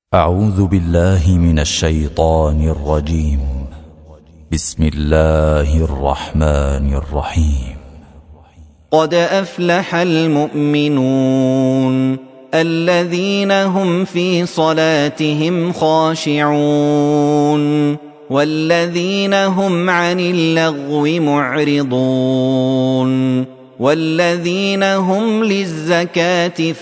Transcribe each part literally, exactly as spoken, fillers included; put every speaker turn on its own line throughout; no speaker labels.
أعوذ بالله من الشيطان الرجيم. بسم الله الرحمن الرحيم.
قد أفلح المؤمنون الذين هم في صلاتهم خاشعون والذين هم عن اللغو معرضون والذين هم للزكاة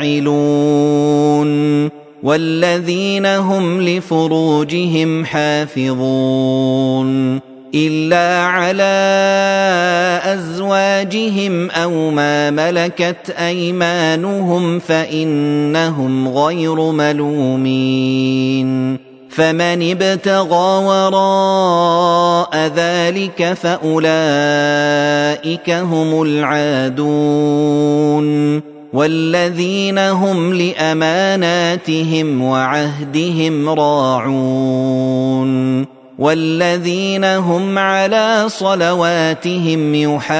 فاعلون والذين هم لفروجهم حافظون إلا على أزواجهم أو ما ملكت أيمانهم فإنهم غير ملومين فمن ابتغى وراء ذلك فأولئك هم العادون والذين هم لأماناتهم وعهدهم راعون والذين هم على صلواتهم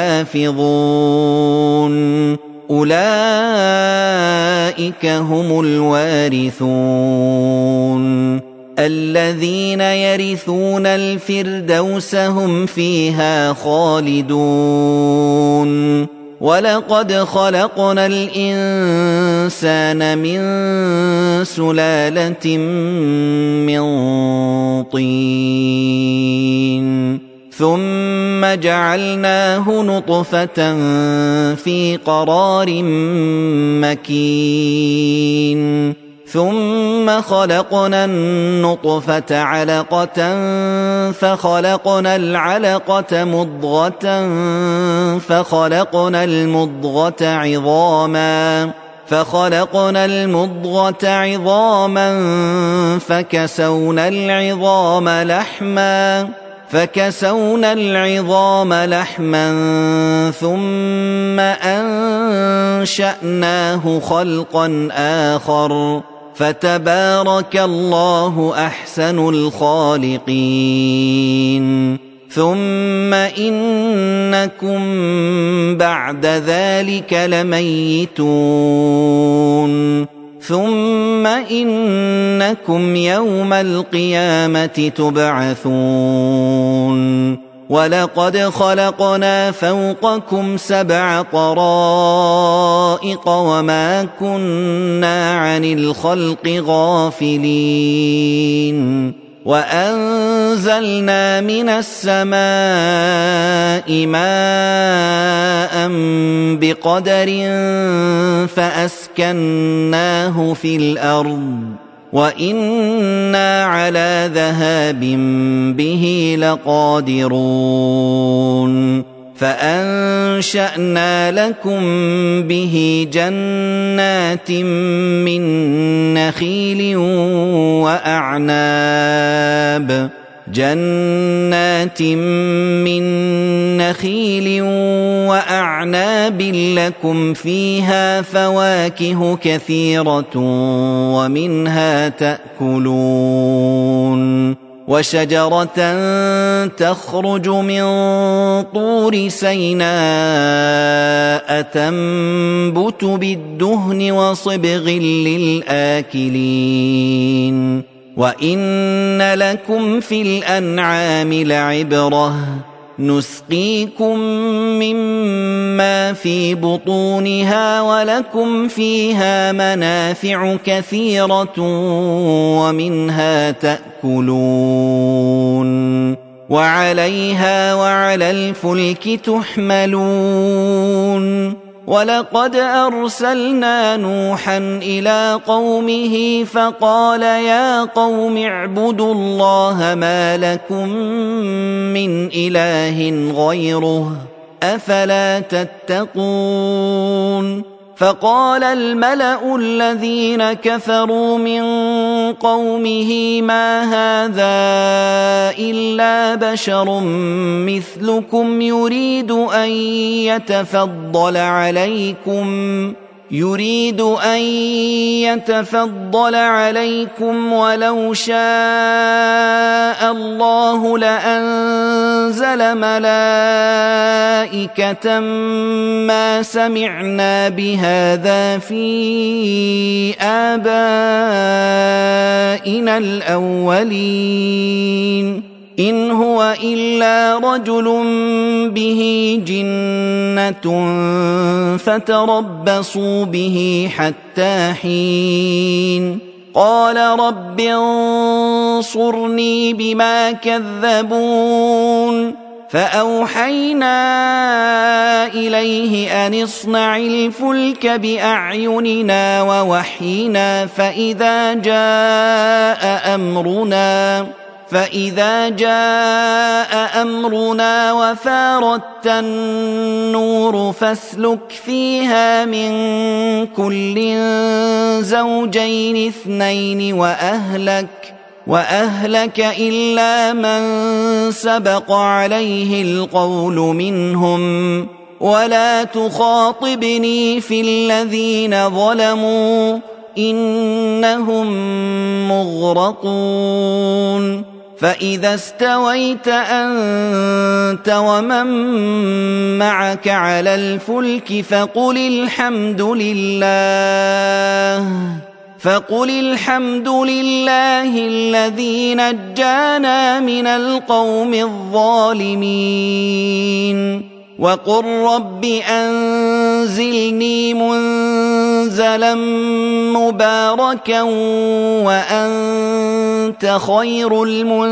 يحافظون أولئك هم الوارثون الذين يرثون الفردوس هم فيها خالدون ولقد خلقنا الإنسان من سلالة من طين ثم جعلناه نطفة في قرار مكين ثم خلقنا النطفة علقة فخلقنا العلقة مضغة فخلقنا المضغة عظاما فخلقنا المضغة عظاما فكسونا العظام لحما فكسونا العظام لحما ثم أنشأناه خلقا آخر فتبارك الله أحسن الخالقين ثم إنكم بعد ذلك لميتون ثم إنكم يوم القيامة تبعثون ولقد خلقنا فوقكم سبع طرائق وما كنا عن الخلق غافلين وأنزلنا من السماء ماء بقدر فأسكناه في الأرض وإنا على ذهاب به لقادرون فأنشأنا لكم به جنات من نخيل وأعناب جنات من نخيل وأعناب لكم فيها فواكه كثيرة ومنها تأكلون وشجرة تخرج من طور سيناء تنبت بالدهن وصبغ للآكلين وإن لكم في الأنعام لعبرة نسقيكم مما في بطونها ولكم فيها منافع كثيرة ومنها تأكلون وعليها وعلى الفلك تحملون ولقد أرسلنا نوحا إلى قومه فقال يا قوم اعبدوا الله ما لكم من إله غيره أفلا تتقون فقال الملأ الذين كفروا من قومه ما هذا إلا بشر مثلكم يريد أن يتفضل عليكم يريد أن يتفضل عليكم ولو شاء الله لأنزل ملائكة ما سمعنا بهذا في آبائنا الأولين إن هو إلا رجل به جنة فتربصوا به حتى حين قال رب انصرني بما كذبون فأوحينا إليه أن اصنع الفلك بأعيننا ووحينا فإذا جاء أمرنا فإذا جاء أمرنا وفارت النور فاسلك فيها من كل زوجين اثنين وأهلك وأهلك إلا من سبق عليه القول منهم ولا تخاطبني في الذين ظلموا إنهم مغرقون فإذا استويت أنت ومن معك على الفلك فقل الحمد لله فقل الحمد لله الذي نجانا من القوم الظالمين وقل رب أنزلني منزلا مباركا وأنت خير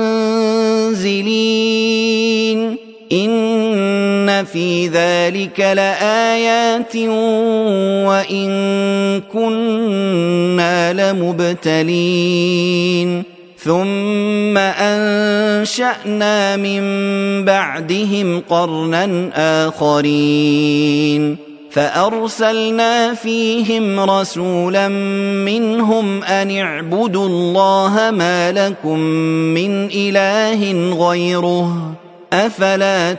المنزلين إن في ذلك لآيات وإن كنا لمبتلين ثم أنشأنا من بعدهم قرنا آخرين فأرسلنا فيهم رسولا منهم أن اعبدوا الله ما لكم من إله غيره أفلا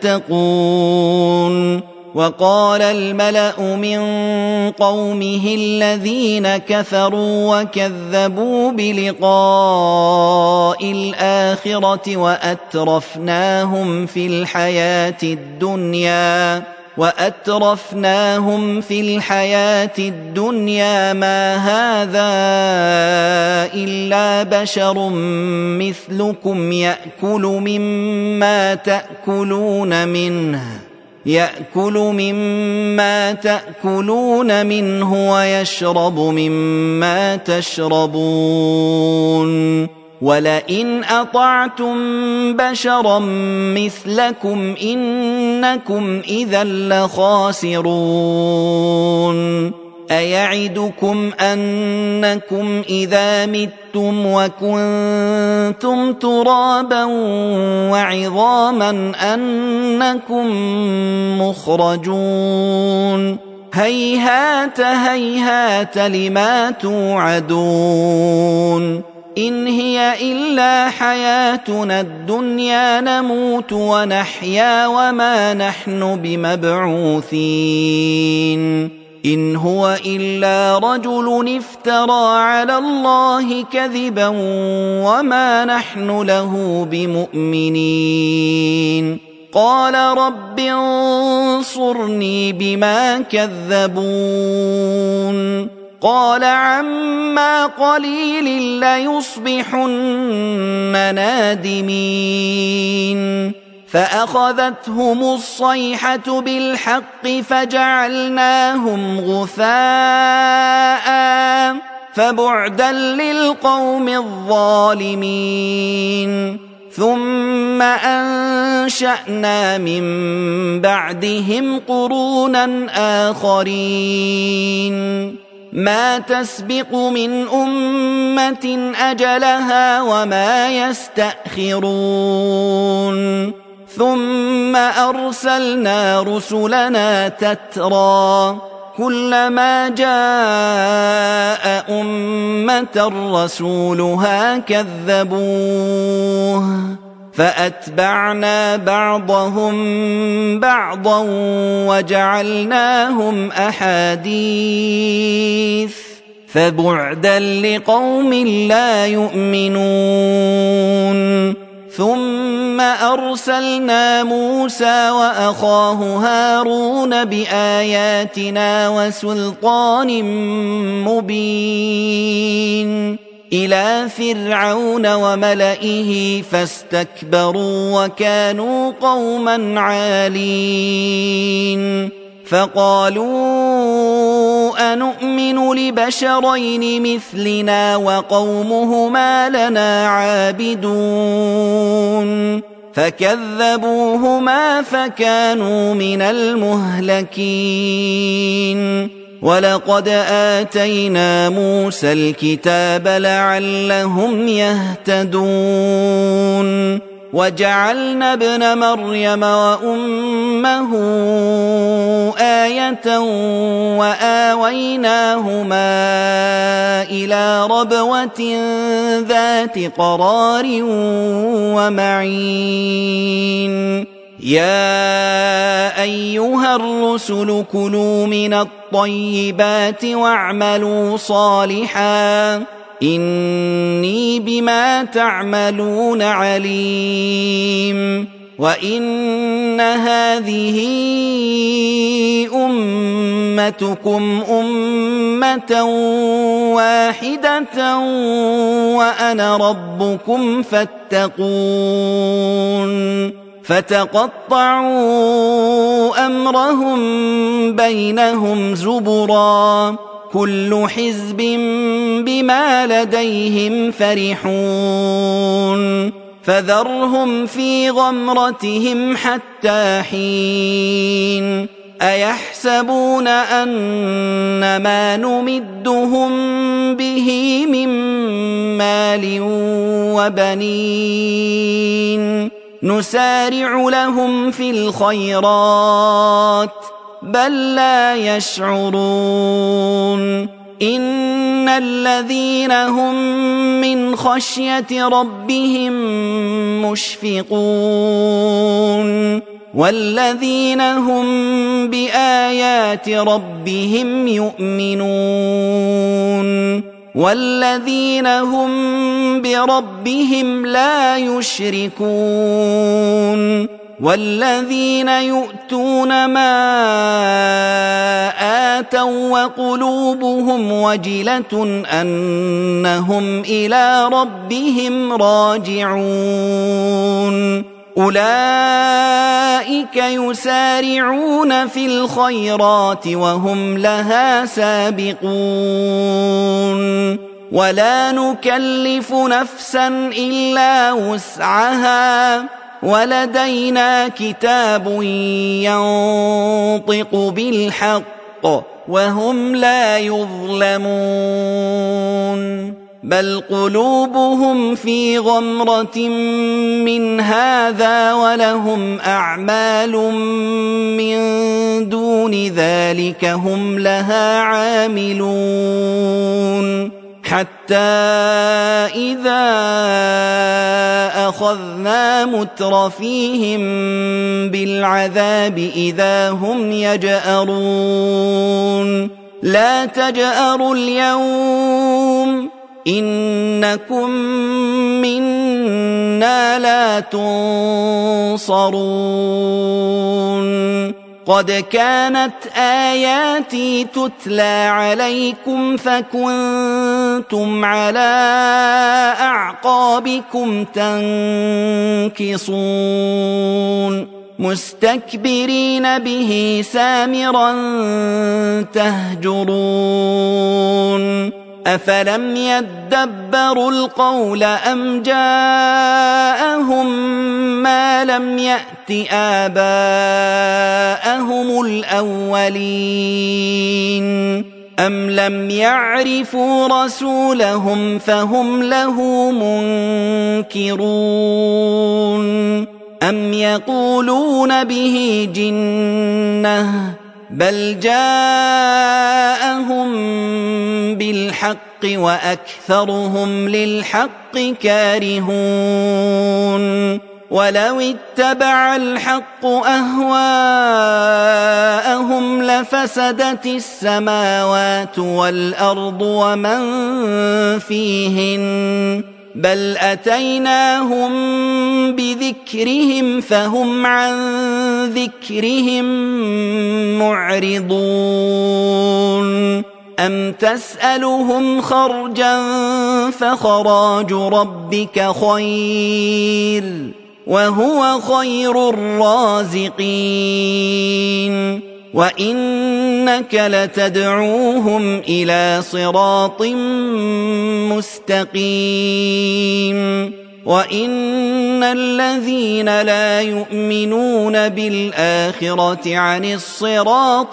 تتقون وقال الملأ من قومه الذين كفروا وكذبوا بلقاء الآخرة وأترفناهم في الحياة الدنيا وأترفناهم في الحياة الدنيا ما هذا إلا بشر مثلكم يأكل مما تأكلون منه يأكل مما تأكلون منه ويشرب مما تشربون ولئن أطعتم بشرا مثلكم إنكم إذا لخاسرون أيعدكم أنكم إذا متم وكنتم ترابا وعظاما أنكم مخرجون هيهات هيهات لما توعدون إن هي إلا حياتنا الدنيا نموت ونحيا وما نحن بمبعوثين إن هو إلا رجل افترى على الله كذبا وما نحن له بمؤمنين قال رب انصرني بما كذبون قال عما قليل ليصبحن نادمين فأخذتهم الصيحة بالحق فجعلناهم غثاء فبعدا للقوم الظالمين ثم أنشأنا من بعدهم قرونا آخرين ما تسبق من أمة أجلها وما يستأخرون ثم أرسلنا رسلنا تترى كلما جاء أمة رسولها كذبوه فأتبعنا بعضهم بعضا وجعلناهم أحاديث فبعدا لقوم لا يؤمنون ثم أرسلنا موسى وأخاه هارون بآياتنا وسلطان مبين إلى فرعون وملئه فاستكبروا وكانوا قوما عالين فقالوا أنؤمن لبشرين مثلنا وقومهما لنا عابدون فكذبوهما فكانوا من المهلكين ولقد آتينا موسى الكتاب لعلهم يهتدون وجعلنا ابن مريم وأمه آية وآويناهما إلى ربوة ذات قرار ومعين يا أيها الرسل كلوا من الطيبات واعملوا صالحا إني بما تعملون عليم وإن هذه أمتكم أمة واحدة وأنا ربكم فاتقون فتقطعوا أمرهم بينهم زبرا كل حزب بما لديهم فرحون فذرهم في غمرتهم حتى حين أيحسبون أن ما نمدهم به من مال وبنين نسارع لهم في الخيرات بل لا يشعرون إن الذين هم من خشية ربهم مشفقون والذين هم بآيات ربهم يؤمنون والذين هم بربهم لا يشركون والذين يؤتون ما آتوا وقلوبهم وجلة أنهم إلى ربهم راجعون أولئك يسارعون في الخيرات وهم لها سابقون ولا نكلف نفسا إلا وسعها ولدينا كتاب ينطق بالحق وهم لا يظلمون بل قلوبهم في غمرة من هذا ولهم أعمال من دون ذلك هم لها عاملون حتى إذا أخذنا مترفيهم بالعذاب إذا هم يجأرون لا تجأروا اليوم إنكم منا لا تنصرون قد كانت آياتي تتلى عليكم فكنتم على أعقابكم تنكصون مستكبرين به سامرا تهجرون أفلم يدبروا القول أم جاءهم ما لم يأت آباءهم الأولين أم لم يعرفوا رسولهم فهم له منكرون أم يقولون به جنة بل جاءهم بالحق وأكثرهم للحق كارهون ولو اتبع الحق أهواءهم لفسدت السماوات والأرض ومن فيهن بل أتيناهم بذكرهم فهم عن ذكرهم معرضون أم تسألهم خرجا فخراج ربك خير وهو خير الرازقين وإنك لتدعوهم إلى صراط مستقيم وإن الذين لا يؤمنون بالآخرة عن الصراط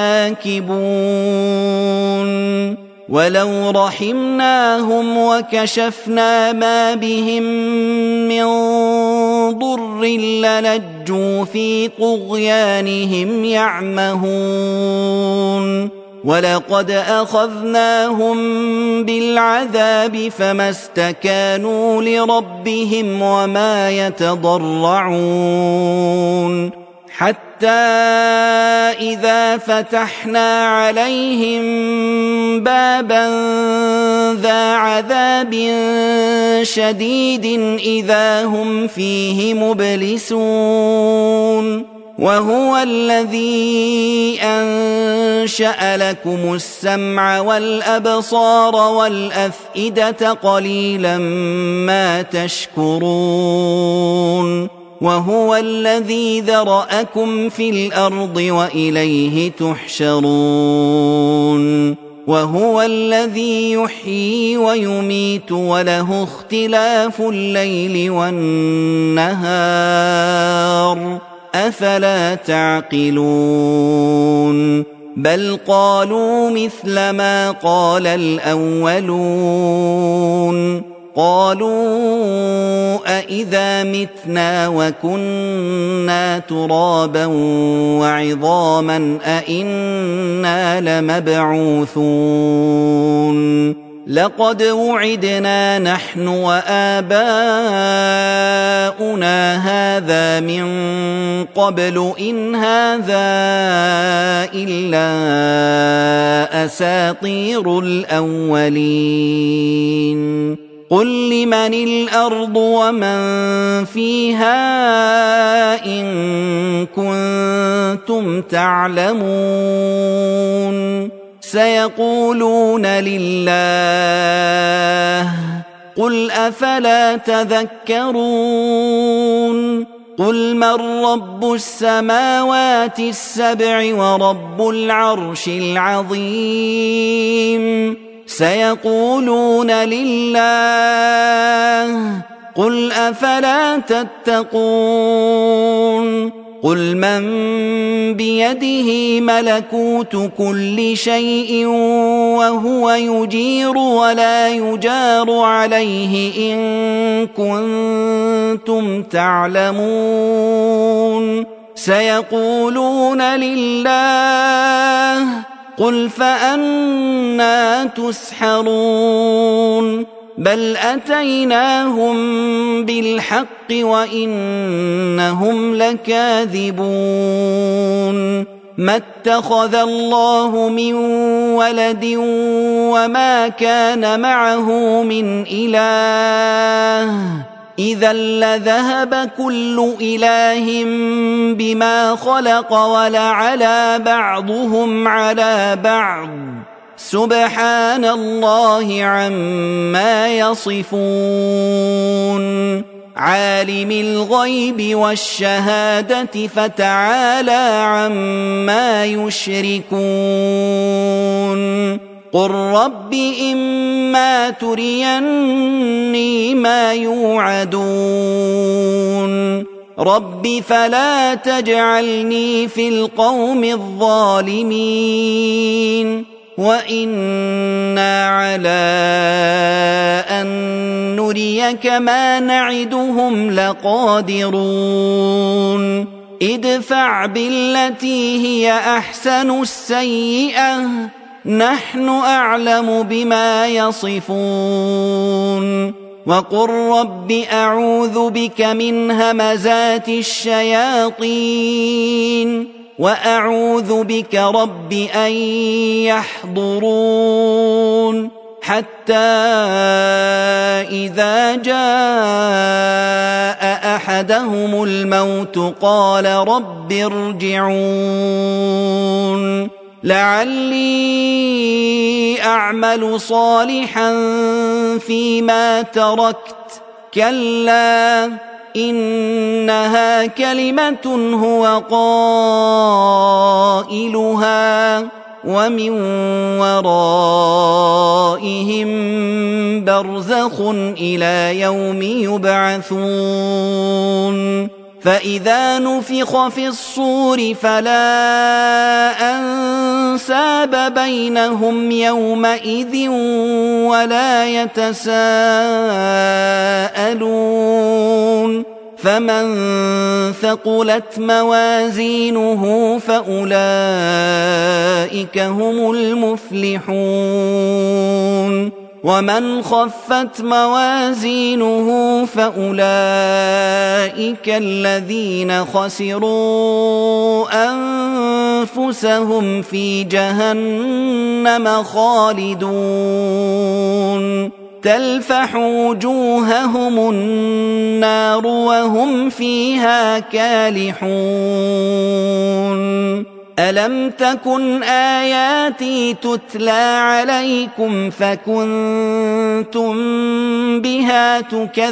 لناكبون ولو رحمناهم وكشفنا ما بهم من ضر للجوا في طغيانهم يعمهون ولقد أخذناهم بالعذاب فما استكانوا لربهم وما يتضرعون حتى إذا فتحنا عليهم بابا ذا عذاب شديد إذا هم فيه مبلسون وهو الذي أنشأ لكم السمع والأبصار والأفئدة قليلا ما تشكرون وهو الذي ذرأكم في الأرض وإليه تحشرون وهو الذي يحيي ويميت وله اختلاف الليل والنهار أفلا تعقلون بل قالوا مثل ما قال الأولون قالوا أإذا متنا وكنا ترابا وعظاما أإنا لمبعوثون لقد وعدنا نحن وآباؤنا هذا من قبل إن هذا إلا أساطير الأولين قل لمن الأرض ومن فيها إن كنتم تعلمون سيقولون لله قل أفلا تذكرون قل من رب السماوات السبع ورب العرش العظيم سيقولون لله قل أفلا تتقون قل من بيده ملكوت كل شيء وهو يجير ولا يجار عليه إن كنتم تعلمون سيقولون لله قل فأنى تسحرون بل أتيناهم بالحق وإنهم لكاذبون ما اتخذ الله من ولد وما كان معه من إله إذا لذهب كل إله بما خلق ولعلى بعضهم على بعض سبحان الله عما يصفون عالم الغيب والشهادة فتعالى عما يشركون قل رب إما تريني ما يوعدون رب فلا تجعلني في القوم الظالمين وإنا على أن نريك ما نعدهم لقادرون ادفع بالتي هي أحسن السيئة نحن أعلم بما يصفون وقل رب أعوذ بك من همزات الشياطين وأعوذ بك رب أن يحضرون حتى إذا جاء أحدهم الموت قال رب ارجعون لعلي أعمل صالحا فيما تركت كلا إنها كلمة هو قائلها ومن ورائهم برزخ إلى يوم يبعثون فإذا نفخ في الصور فلا أنساب بينهم يومئذ ولا يتساءلون فمن ثقلت موازينه فأولئك هم المفلحون ومن خفت موازينه فأولئك الذين خسروا أنفسهم في جهنم خالدون تلفح وجوههم النار وهم فيها كالحون ألم تكن آياتي تتلى عليكم فكنتم بها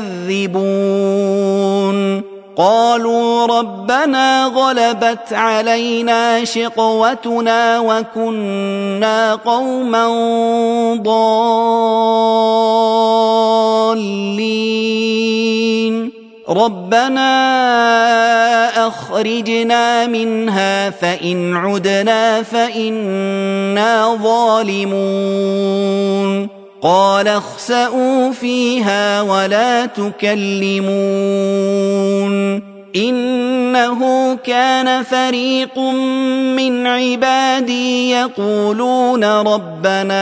تكذبون قالوا ربنا غلبت علينا شقوتنا وكنا قوما ضالين ربنا أخرجنا منها فإن عدنا فإنا ظالمون قال اخسئوا فيها ولا تكلمون إنه كان فريق من عبادي يقولون ربنا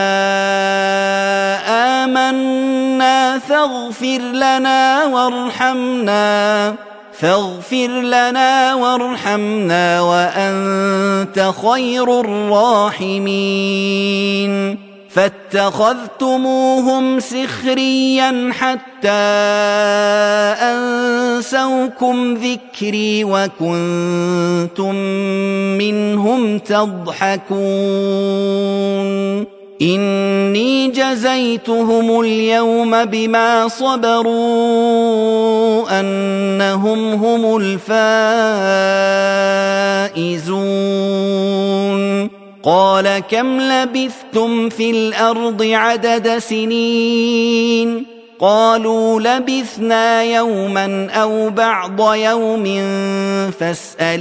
آمنا فاغفر لنا وارحمنا فاغفر لنا وارحمنا وأنت خير الراحمين فاتخذتموهم سخريا حتى أنسوكم ذكري وكنتم منهم تضحكون إني جزيتهم اليوم بما صبروا أنهم هم الفائزون قال كم لبثتم في الأرض عدد سنين قالوا لبثنا يوما أو بعض يوم فاسأل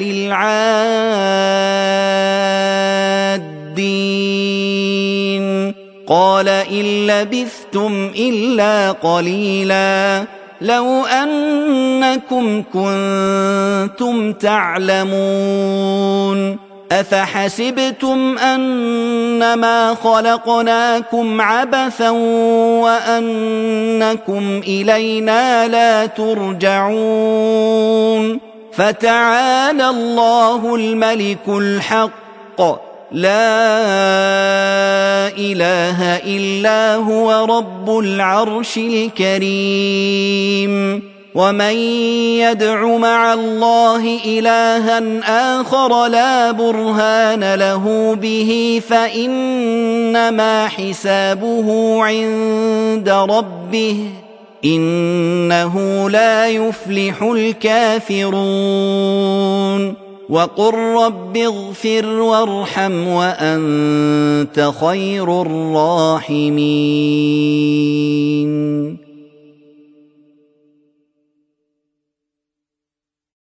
العادين قال إن لبثتم إلا قليلا لو أنكم كنتم تعلمون أفحسبتم أنما خلقناكم عبثا وأنكم إلينا لا ترجعون فتعالى الله الملك الحق لا إله إلا هو رب العرش الكريم ومن يدع مع الله إلها آخر لا برهان له به فإنما حسابه عند ربه إنه لا يفلح الكافرون وقل رب اغفر وارحم وأنت خير الراحمين